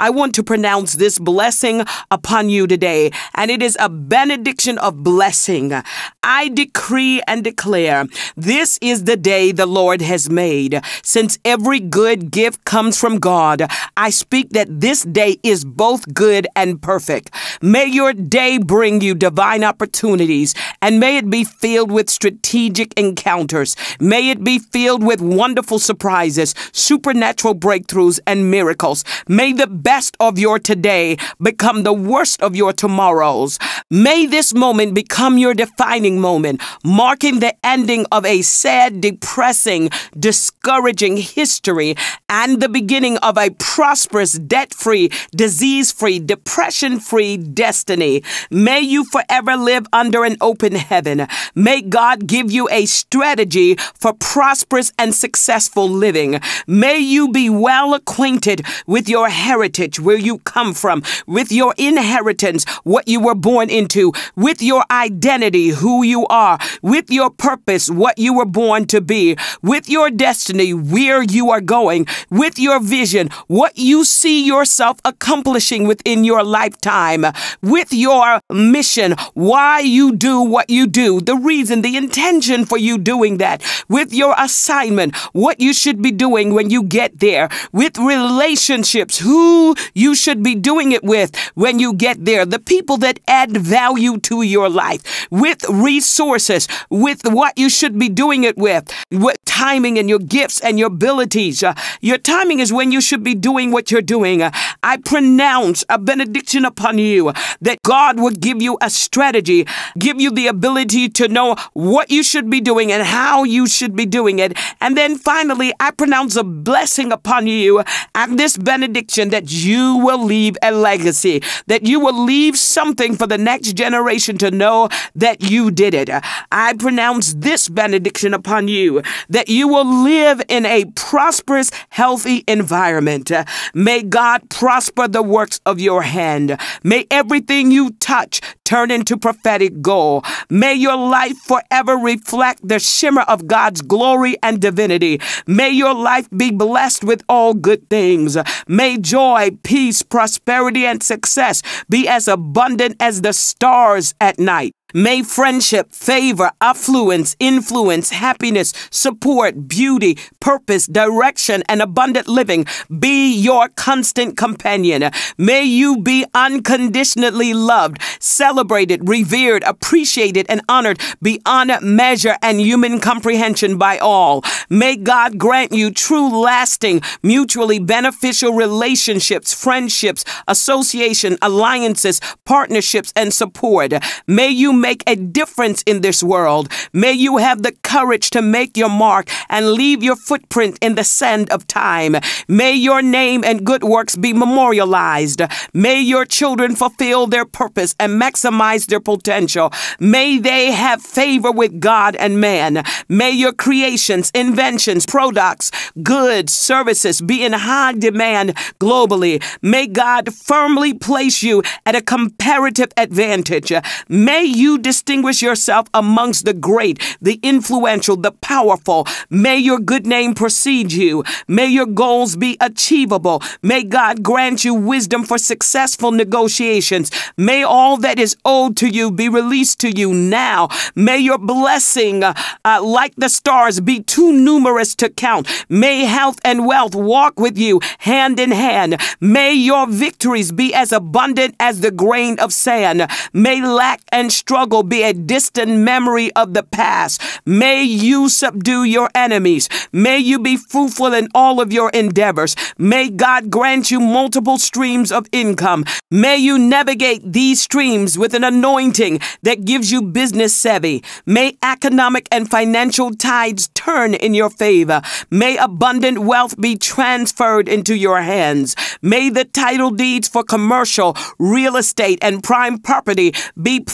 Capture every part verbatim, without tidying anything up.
I want to pronounce this blessing upon you today, and it is a benediction of blessing. I decree and declare, this is the day the Lord has made. Since every good gift comes from God, I speak that this day is both good and perfect. May your day bring you divine opportunities, and may it be filled with strategic encounters. May it be filled with wonderful surprises, supernatural breakthroughs, and miracles. May the best of your today become the worst of your tomorrows. May this moment become your defining moment, marking the ending of a sad, depressing, discouraging history and the beginning of a prosperous, debt-free, disease-free, depression-free destiny. May you forever live under an open heaven. May God give you a strategy for prosperous and successful living. May you be well acquainted with your heritage, where you come from, with your inheritance, what you were born into, with your identity, who you are, with your purpose, what you were born to be, with your destiny, where you are going, with your vision, what you see yourself accomplishing within your lifetime, with your mission, why you do what you do, the reason, the intention for you doing that, with your assignment, what you should be doing when you get there, with relationships, who you should be doing it with when you get there, the people that add value to your life, with resources, with what you should be doing it with, with timing and your gifts and your abilities. Uh, your timing is when you should be doing what you're doing. Uh, I pronounce a benediction upon you that God will give you a strategy, give you the ability to know what you should be doing and how you should be doing it. And then finally, I pronounce a blessing upon you and this benediction that you will leave a legacy, that you will leave something for the next generation to know that you did it. I pronounce this benediction upon you, that you will live in a prosperous, healthy environment. May God prosper the works of your hand. May everything you touch turn into prophetic gold. May your life forever reflect the shimmer of God's glory and divinity. May your life be blessed with all good things. May joy, peace, prosperity, and success be as abundant as the stars at night. May friendship, favor, affluence, influence, happiness, support, beauty, purpose, direction, and abundant living be your constant companion. May you be unconditionally loved, celebrated, revered, appreciated, and honored beyond measure and human comprehension by all. May God grant you true, lasting, mutually beneficial relationships, friendships, association, alliances, partnerships, and support. May you make a difference in this world. May you have the courage to make your mark and leave your footprint in the sand of time. May your name and good works be memorialized. May your children fulfill their purpose and maximize their potential. May they have favor with God and man. May your creations, inventions, products, goods, services be in high demand globally. May God firmly place you at a comparative advantage. May you distinguish yourself amongst the great, the influential, the powerful. May your good name precede you. May your goals be achievable. May God grant you wisdom for successful negotiations. May all that is owed to you be released to you now. May your blessing, uh, uh, like the stars, be too numerous to count. May health and wealth walk with you hand in hand. May your victories be as abundant as the grain of sand. May lack and struggle be a distant memory of the past. May you subdue your enemies. May you be fruitful in all of your endeavors. May God grant you multiple streams of income. May you navigate these streams with an anointing that gives you business savvy. May economic and financial tides turn in your favor. May abundant wealth be transferred into your hands. May the title deeds for commercial, real estate, and prime property be placed in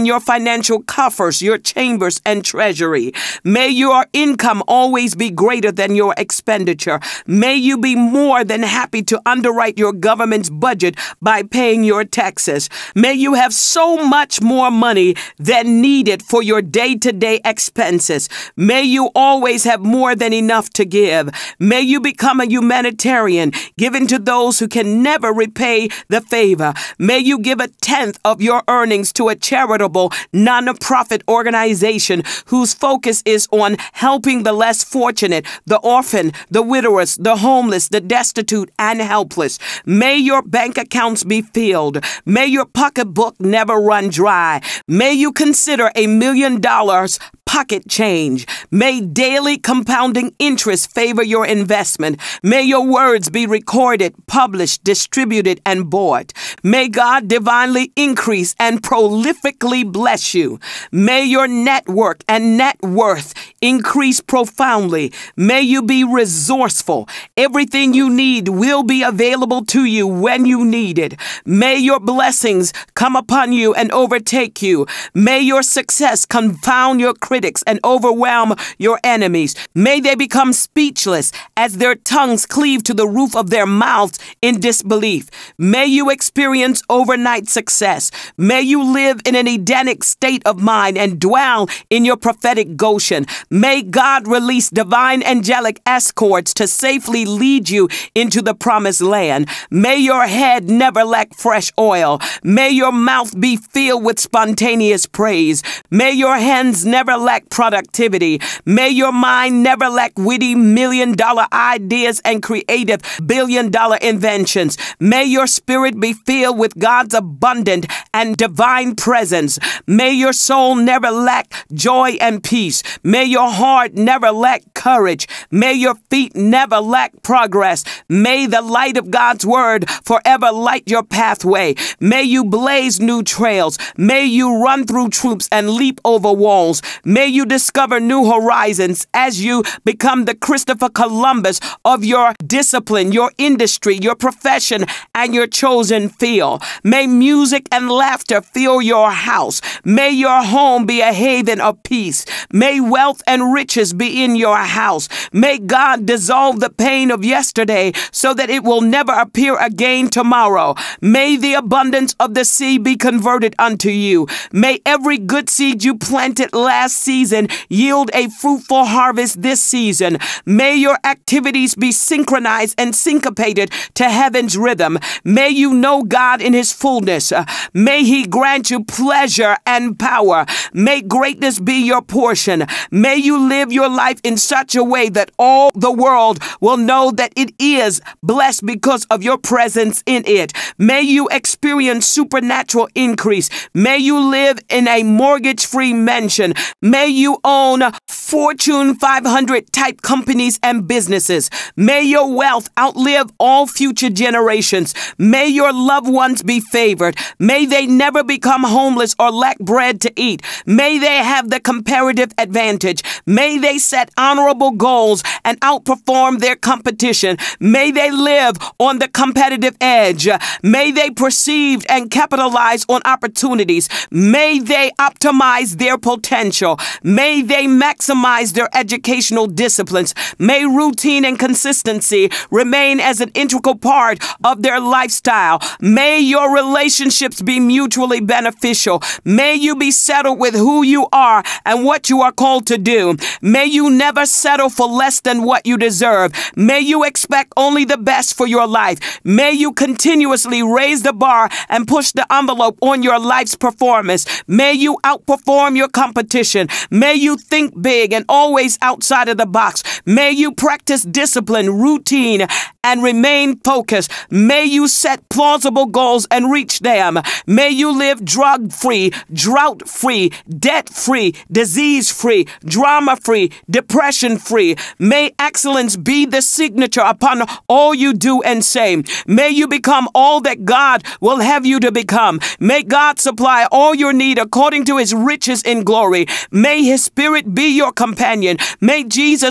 in your financial coffers, your chambers, and treasury. May your income always be greater than your expenditure. May you be more than happy to underwrite your government's budget by paying your taxes. May you have so much more money than needed for your day-to-day expenses. May you always have more than enough to give. May you become a humanitarian, giving to those who can never repay the favor. May you give a tenth of your earnings to a charitable, non-profit organization whose focus is on helping the less fortunate, the orphan, the widowers, the homeless, the destitute, and helpless. May your bank accounts be filled. May your pocketbook never run dry. May you consider a million dollars pocket change. May daily compounding interest favor your investment. May your words be recorded, published, distributed, and bought. May God divinely increase and prolifically bless you. May your network and net worth increase profoundly. May you be resourceful. Everything you need will be available to you when you need it. May your blessings come upon you and overtake you. May your success confound your critics and overwhelm your enemies. May they become speechless as their tongues cleave to the roof of their mouths in disbelief. May you experience overnight success. May you live in an Edenic state of mind and dwell in your prophetic Goshen. May God release divine angelic escorts to safely lead you into the promised land. May your head never lack fresh oil. May your mouth be filled with spontaneous praise. May your hands never lack productivity. May your mind never lack witty million dollar ideas and creative billion dollar inventions. May your spirit be filled with God's abundant and divine presence. May your soul never lack joy and peace. May your heart never lack courage. May your feet never lack progress. May the light of God's word forever light your pathway. May you blaze new trails. May you run through troops and leap over walls. May you discover new horizons as you become the Christopher Columbus of your discipline, your industry, your profession, and your chosen field. May music and laughter fill your house. May your home be a haven of peace. May wealth and riches be in your house. May God dissolve the pain of yesterday so that it will never appear again tomorrow. May the abundance of the sea be converted unto you. May every good seed you planted last season yield a fruitful harvest this season. May your activities be synchronized and syncopated to heaven's rhythm. May you know God in his fullness. Uh, may he grant you pleasure and power. May greatness be your portion. May you live your life in such a way that all the world will know that it is blessed because of your presence in it. May you experience supernatural increase. May you live in a mortgage-free mansion. May you own Fortune five hundred type companies and businesses. May your wealth outlive all future generations. May your loved ones be favored. May they never become homeless or lack bread to eat. May they have the comparative advantage. May they set honorable goals and outperform their competition. May they live on the competitive edge. May they perceive and capitalize on opportunities. May they optimize their potential. May they maximize their educational disciplines. May routine and consistency remain as an integral part of their lifestyle. May your relationships be mutually beneficial. May you be settled with who you are and what you are called to do. May you never settle for less than what you deserve. May you expect only the best for your life. May you continuously raise the bar and push the envelope on your life's performance. May you outperform your competition. May you think big and always outside of the box. May you practice discipline, routine, and remain focused. May you set plausible goals and reach them. May you live drug-free, drought-free, debt-free, disease-free, drama-free, depression-free. May excellence be the signature upon all you do and say. May you become all that God will have you to become. May God supply all your need according to his riches in glory. May his spirit be your companion. May Jesus forever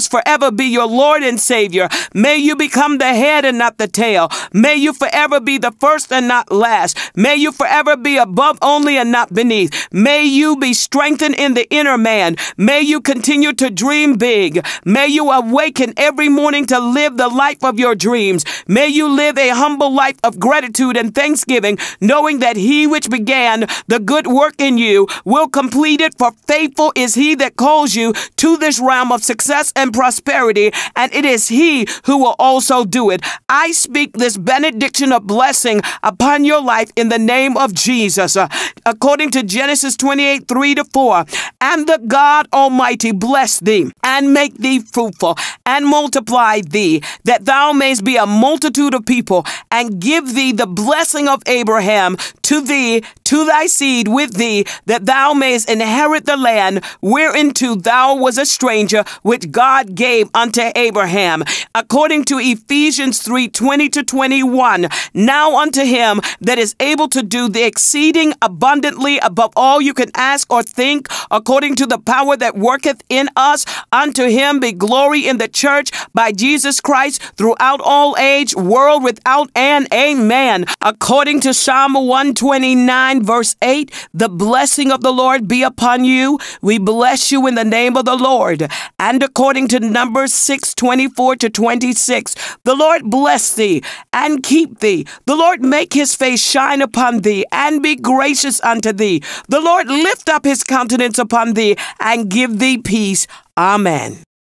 forever be your Lord and Savior. May you become the head and not the tail. May you forever be the first and not last. May you forever be above only and not beneath. May you be strengthened in the inner man. May you continue to dream big. May you awaken every morning to live the life of your dreams. May you live a humble life of gratitude and thanksgiving, knowing that he which began the good work in you will complete it, for faithful is he that calls you to this realm of success and prosperity, and it is he who will also do it. I speak this benediction of blessing upon your life in the name of Jesus. Uh, according to Genesis twenty-eight, three to four, and the God Almighty bless thee and make thee fruitful and multiply thee, that thou mayst be a multitude of people, and give thee the blessing of Abraham to thee, to thy seed with thee, that thou mayst inherit the land whereinto thou was a stranger, which God gave unto Abraham. According to Ephesians three, twenty to twenty-one, now unto him that is able to do the exceeding abundantly above all you can ask or think, according to the power that worketh in us, unto him be glory in the church by Jesus Christ throughout all age, world without end. Amen. According to Psalm one twenty-nine, verse eight, the blessing of the Lord be upon you. We bless you in the name of the Lord. And according to Numbers six, twenty-four to twenty-six, the Lord bless thee and keep thee. The Lord make his face shine upon thee and be gracious unto thee. The Lord lift up his countenance upon thee and give thee peace. Amen.